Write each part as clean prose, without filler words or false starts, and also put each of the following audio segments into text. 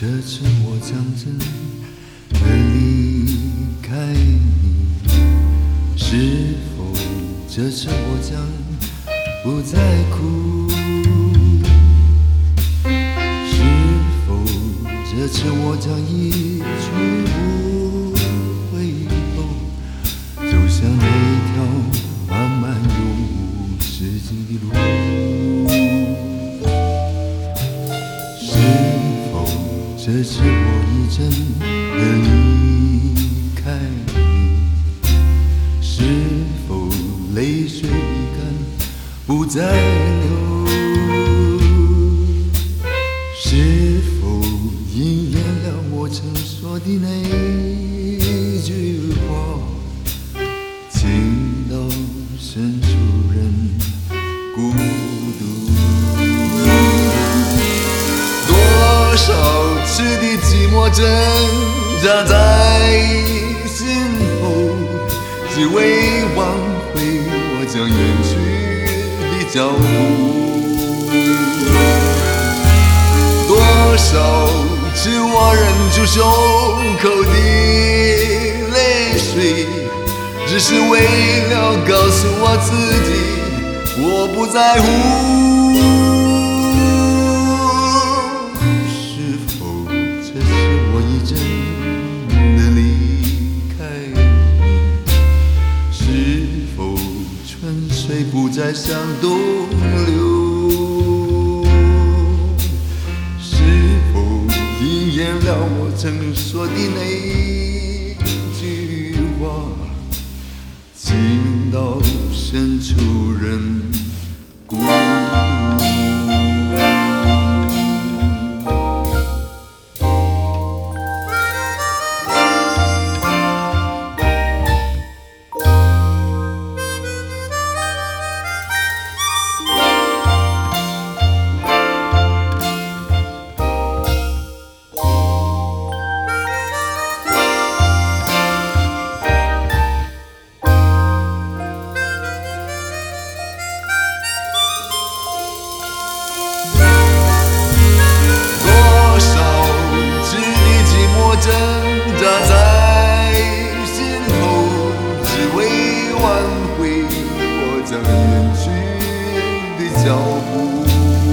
这次我将真的离开你，是否这次我将不再哭？是否这次我将一去不回头，走向那条漫漫永无止境的路？是否这次我已真的离开你？是否泪水已干不再流？是否应验了我曾说的那句话，情到深处人孤独？多少次的寂寞挣扎在心头，只为挽回我将远去的脚步。多少次我忍住胸口的泪水，只是为了告诉我自己，我不在乎。是否这次我已真的离开你？是否春水不再向东流？应验了我曾说的那句话，情到深处人孤独。挣扎在心头，只为挽回我将远去的脚步。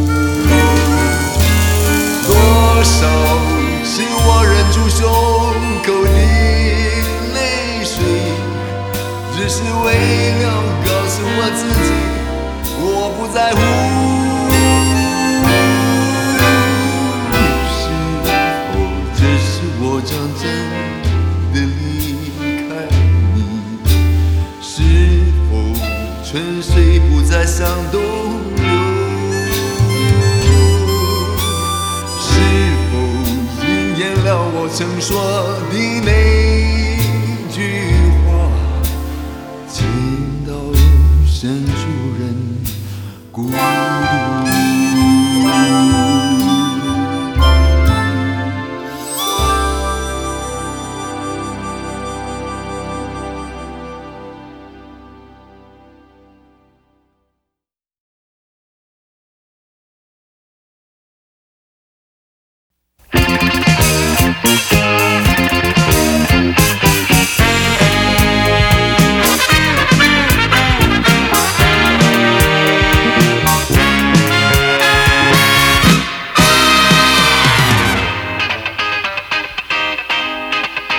多少是我忍住胸口的泪水，只是为了告诉我自己，我不在乎。我将真的离开你，是否春水不再向东流？是否应验了我曾说的那句话，情到深处人孤独？